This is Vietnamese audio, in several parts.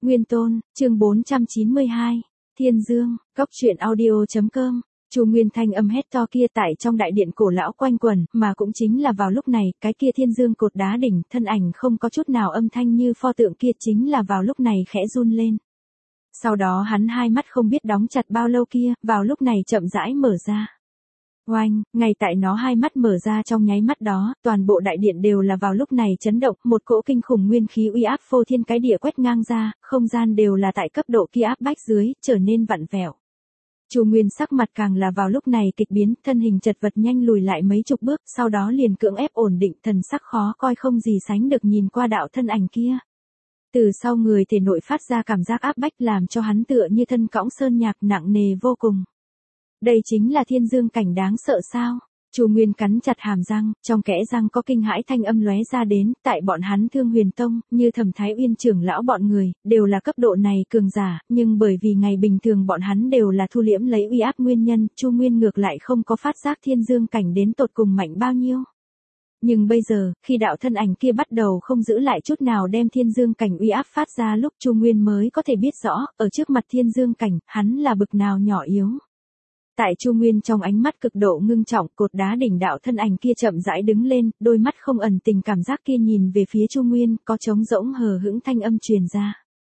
Nguyên Tôn, chương 492, Thiên Dương, Cốc truyện audio.com. Chu Nguyên thanh âm hét to kia tại trong đại điện cổ lão quanh quẩn, mà cũng chính là vào lúc này, cái kia Thiên Dương cột đá đỉnh, thân ảnh không có chút nào âm thanh như pho tượng kia, chính là vào lúc này khẽ run lên. Sau đó hắn hai mắt không biết đóng chặt bao lâu kia, vào lúc này chậm rãi mở ra. Oanh, ngay tại nó hai mắt mở ra trong nháy mắt đó, toàn bộ đại điện đều là vào lúc này chấn động, một cỗ kinh khủng nguyên khí uy áp phô thiên cái địa quét ngang ra, không gian đều là tại cấp độ kia áp bách dưới, trở nên vặn vẹo. Chu Nguyên sắc mặt càng là vào lúc này kịch biến, thân hình chật vật nhanh lùi lại mấy chục bước, sau đó liền cưỡng ép ổn định, thần sắc khó coi không gì sánh được nhìn qua đạo thân ảnh kia. Từ sau người thể nội phát ra cảm giác áp bách làm cho hắn tựa như thân cõng sơn nhạc nặng nề vô cùng. Đây chính là Thiên Dương cảnh đáng sợ sao? Chu Nguyên cắn chặt hàm răng, trong kẽ răng có kinh hãi thanh âm lóe ra đến, tại bọn hắn Thương Huyền Tông, như Thẩm Thái Uyên trưởng lão bọn người, đều là cấp độ này cường giả, nhưng bởi vì ngày bình thường bọn hắn đều là thu liễm lấy uy áp nguyên nhân, Chu Nguyên ngược lại không có phát giác Thiên Dương cảnh đến tột cùng mạnh bao nhiêu. Nhưng bây giờ, khi đạo thân ảnh kia bắt đầu không giữ lại chút nào đem Thiên Dương cảnh uy áp phát ra lúc Chu Nguyên mới có thể biết rõ, ở trước mặt Thiên Dương cảnh, hắn là bực nào nhỏ yếu. Tại Chu Nguyên trong ánh mắt cực độ ngưng trọng, cột đá đỉnh đạo thân ảnh kia chậm rãi đứng lên, đôi mắt không ẩn tình cảm giác kia nhìn về phía Chu Nguyên, có trống rỗng hờ hững thanh âm truyền ra.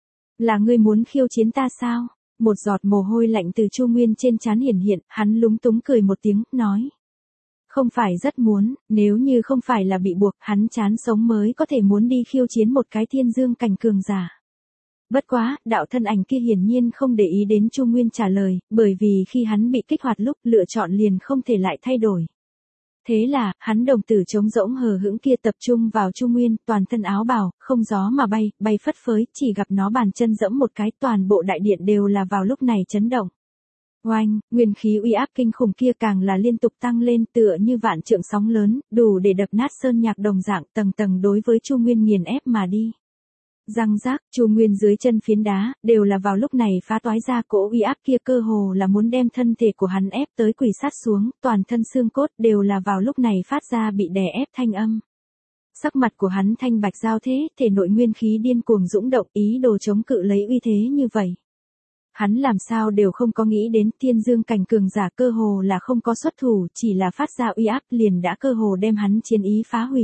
Là ngươi muốn khiêu chiến ta sao? Một giọt mồ hôi lạnh từ Chu Nguyên trên trán hiển hiện, hắn lúng túng cười một tiếng, nói. Không phải rất muốn, nếu như không phải là bị buộc, hắn chán sống mới có thể muốn đi khiêu chiến một cái Thiên Dương cảnh cường giả. Bất quá, đạo thân ảnh kia hiển nhiên không để ý đến Chu Nguyên trả lời, bởi vì khi hắn bị kích hoạt lúc lựa chọn liền không thể lại thay đổi. Thế là, hắn đồng tử trống rỗng hờ hững kia tập trung vào Chu Nguyên, toàn thân áo bào, không gió mà bay, bay phất phới, chỉ gặp nó bàn chân dẫm một cái, toàn bộ đại điện đều là vào lúc này chấn động. Oanh, nguyên khí uy áp kinh khủng kia càng là liên tục tăng lên, tựa như vạn trượng sóng lớn, đủ để đập nát sơn nhạc đồng dạng, tầng tầng đối với Chu Nguyên nghiền ép mà đi. Răng rác, Chu Nguyên dưới chân phiến đá, đều là vào lúc này phá toái ra, cỗ uy áp kia cơ hồ là muốn đem thân thể của hắn ép tới quỳ sát xuống, toàn thân xương cốt đều là vào lúc này phát ra bị đè ép thanh âm. Sắc mặt của hắn thanh bạch giao thế, thể nội nguyên khí điên cuồng dũng động, ý đồ chống cự lấy uy thế như vậy. Hắn làm sao đều không có nghĩ đến Thiên Dương cảnh cường giả cơ hồ là không có xuất thủ, chỉ là phát ra uy áp liền đã cơ hồ đem hắn chiến ý phá hủy.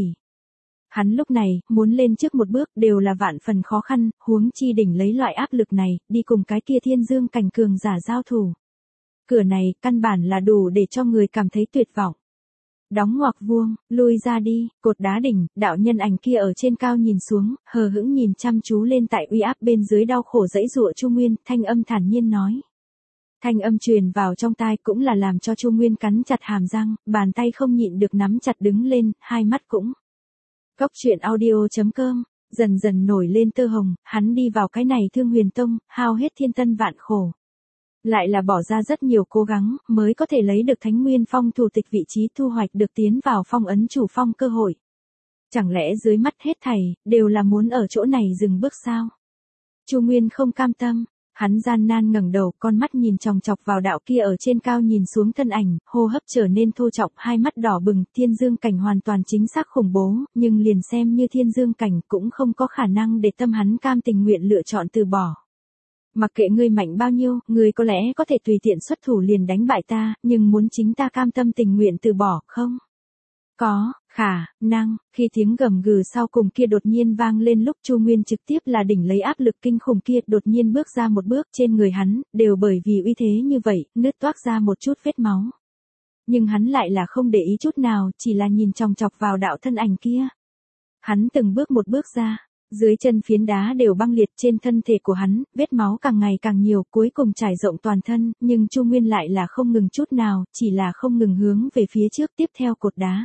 Hắn lúc này, muốn lên trước một bước đều là vạn phần khó khăn, huống chi đỉnh lấy loại áp lực này, đi cùng cái kia Thiên Dương cảnh cường giả giao thủ. Cửa này, căn bản là đủ để cho người cảm thấy tuyệt vọng. Đóng ngoặc vuông, lui ra đi, cột đá đỉnh, đạo nhân ảnh kia ở trên cao nhìn xuống, hờ hững nhìn chăm chú lên tại uy áp bên dưới đau khổ dãy dụa Chu Nguyên, thanh âm thản nhiên nói. Thanh âm truyền vào trong tai cũng là làm cho Chu Nguyên cắn chặt hàm răng, bàn tay không nhịn được nắm chặt đứng lên, hai mắt cũng. Cốc truyện audio.com, dần dần nổi lên tơ hồng, hắn đi vào cái này Thương Huyền Tông, hao hết thiên tân vạn khổ. Lại là bỏ ra rất nhiều cố gắng, mới có thể lấy được Thánh Nguyên Phong thủ tịch vị trí, thu hoạch được tiến vào phong ấn chủ phong cơ hội. Chẳng lẽ dưới mắt hết thảy, đều là muốn ở chỗ này dừng bước sao? Chu Nguyên không cam tâm, hắn gian nan ngẩng đầu, con mắt nhìn chòng chọc vào đạo kia ở trên cao nhìn xuống thân ảnh, hô hấp trở nên thô trọng, hai mắt đỏ bừng, Thiên Dương cảnh hoàn toàn chính xác khủng bố, nhưng liền xem như Thiên Dương cảnh cũng không có khả năng để tâm hắn cam tình nguyện lựa chọn từ bỏ. Mặc kệ ngươi mạnh bao nhiêu, ngươi có lẽ có thể tùy tiện xuất thủ liền đánh bại ta, nhưng muốn chính ta cam tâm tình nguyện từ bỏ, không? Có, khả năng, khi tiếng gầm gừ sau cùng kia đột nhiên vang lên lúc Chu Nguyên trực tiếp là đỉnh lấy áp lực kinh khủng kia, đột nhiên bước ra một bước, trên người hắn, đều bởi vì uy thế như vậy, nứt toác ra một chút vết máu. Nhưng hắn lại là không để ý chút nào, chỉ là nhìn chòng chọc vào đạo thân ảnh kia. Hắn từng bước một bước ra. Dưới chân phiến đá đều băng liệt, trên thân thể của hắn, vết máu càng ngày càng nhiều, cuối cùng trải rộng toàn thân, nhưng Chu Nguyên lại là không ngừng chút nào, chỉ là không ngừng hướng về phía trước, tiếp theo cột đá.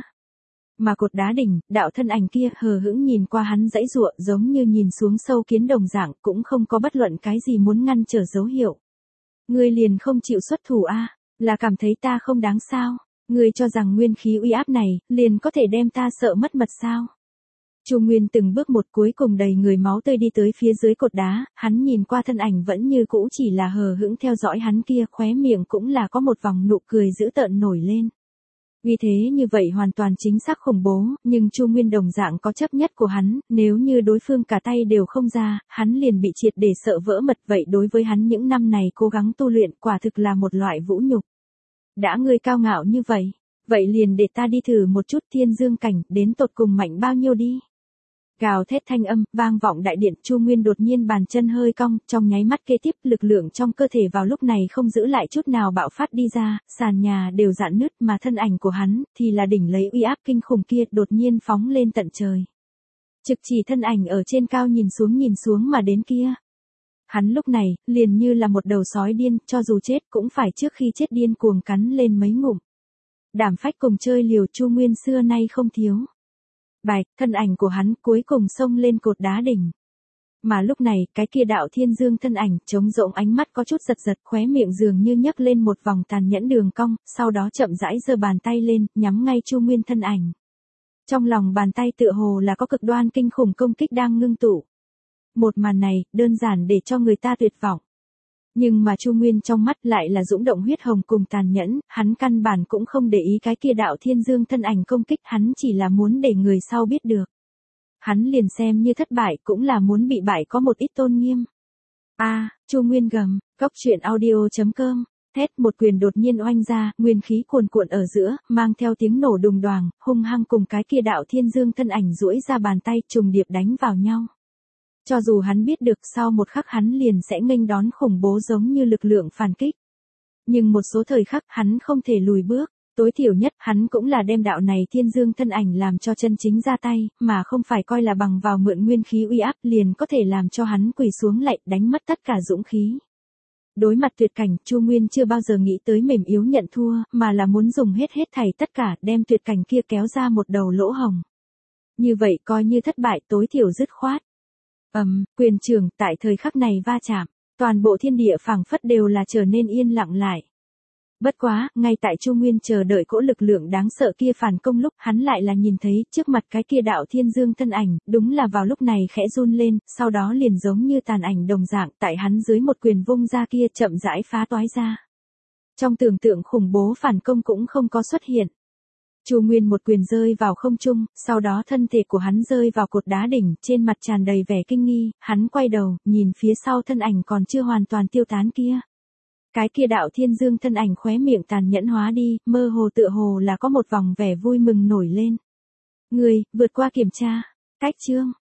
Mà cột đá đỉnh, đạo thân ảnh kia hờ hững nhìn qua hắn dãy dụa, giống như nhìn xuống sâu kiến đồng dạng, cũng không có bất luận cái gì muốn ngăn trở dấu hiệu. Ngươi liền không chịu xuất thủ a? Là cảm thấy ta không đáng sao? Ngươi cho rằng nguyên khí uy áp này, liền có thể đem ta sợ mất mật sao? Chu Nguyên từng bước một, cuối cùng đầy người máu tươi đi tới phía dưới cột đá, hắn nhìn qua thân ảnh vẫn như cũ chỉ là hờ hững theo dõi hắn kia, khóe miệng cũng là có một vòng nụ cười dữ tợn nổi lên. Vì thế như vậy hoàn toàn chính xác khủng bố, nhưng Chu Nguyên đồng dạng có chấp nhất của hắn, nếu như đối phương cả tay đều không ra, hắn liền bị triệt để sợ vỡ mật, vậy đối với hắn những năm này cố gắng tu luyện quả thực là một loại vũ nhục. Đã ngươi cao ngạo như vậy liền để ta đi thử một chút thiên dương cảnh, đến tột cùng mạnh bao nhiêu đi. Gào thét thanh âm, vang vọng đại điện, Chu Nguyên đột nhiên bàn chân hơi cong, trong nháy mắt kế tiếp lực lượng trong cơ thể vào lúc này không giữ lại chút nào bạo phát đi ra, sàn nhà đều rạn nứt mà thân ảnh của hắn, thì là đỉnh lấy uy áp kinh khủng kia đột nhiên phóng lên tận trời. Trực chỉ thân ảnh ở trên cao nhìn xuống mà đến kia. Hắn lúc này, liền như là một đầu sói điên, cho dù chết cũng phải trước khi chết điên cuồng cắn lên mấy ngụm. Đảm phách cùng chơi liều Chu Nguyên xưa nay không thiếu. Bạch, thân ảnh của hắn cuối cùng xông lên cột đá đỉnh. Mà lúc này, cái kia đạo thiên dương thân ảnh, trống rỗng ánh mắt có chút giật giật, khóe miệng dường như nhấc lên một vòng tàn nhẫn đường cong, sau đó chậm rãi giơ bàn tay lên, nhắm ngay Chu Nguyên thân ảnh. Trong lòng bàn tay tựa hồ là có cực đoan kinh khủng công kích đang ngưng tụ. Một màn này, đơn giản để cho người ta tuyệt vọng. Nhưng mà Chu Nguyên trong mắt lại là dũng động huyết hồng cùng tàn nhẫn, hắn căn bản cũng không để ý cái kia đạo thiên dương thân ảnh công kích, hắn chỉ là muốn để người sau biết được. Hắn liền xem như thất bại cũng là muốn bị bại có một ít tôn nghiêm. Chu Nguyên gầm, cóc truyện audio.com, thét một quyền đột nhiên oanh ra, nguyên khí cuồn cuộn ở giữa, mang theo tiếng nổ đùng đoàng, hung hăng cùng cái kia đạo thiên dương thân ảnh duỗi ra bàn tay trùng điệp đánh vào nhau. Cho dù hắn biết được sau một khắc hắn liền sẽ nghênh đón khủng bố giống như lực lượng phản kích. Nhưng một số thời khắc hắn không thể lùi bước, tối thiểu nhất hắn cũng là đem đạo này thiên dương thân ảnh làm cho chân chính ra tay, mà không phải coi là bằng vào mượn nguyên khí uy áp liền có thể làm cho hắn quỳ xuống lạy đánh mất tất cả dũng khí. Đối mặt tuyệt cảnh, Chu Nguyên chưa bao giờ nghĩ tới mềm yếu nhận thua, mà là muốn dùng hết thảy tất cả đem tuyệt cảnh kia kéo ra một đầu lỗ hồng. Như vậy coi như thất bại tối thiểu dứt khoát. Quyền trường tại thời khắc này va chạm, toàn bộ thiên địa phảng phất đều là trở nên yên lặng lại. Bất quá, ngay tại Chu Nguyên chờ đợi cỗ lực lượng đáng sợ kia phản công lúc hắn lại là nhìn thấy trước mặt cái kia đạo thiên dương thân ảnh, đúng là vào lúc này khẽ run lên, sau đó liền giống như tàn ảnh đồng dạng tại hắn dưới một quyền vung ra kia chậm rãi phá toái ra. Trong tưởng tượng khủng bố phản công cũng không có xuất hiện. Chu Nguyên một quyền rơi vào không trung, sau đó thân thể của hắn rơi vào cột đá đỉnh, trên mặt tràn đầy vẻ kinh nghi, hắn quay đầu, nhìn phía sau thân ảnh còn chưa hoàn toàn tiêu tán kia. Cái kia đạo thiên dương thân ảnh khóe miệng tàn nhẫn hóa đi, mơ hồ tựa hồ là có một vòng vẻ vui mừng nổi lên. Người, vượt qua kiểm tra. Cách chương.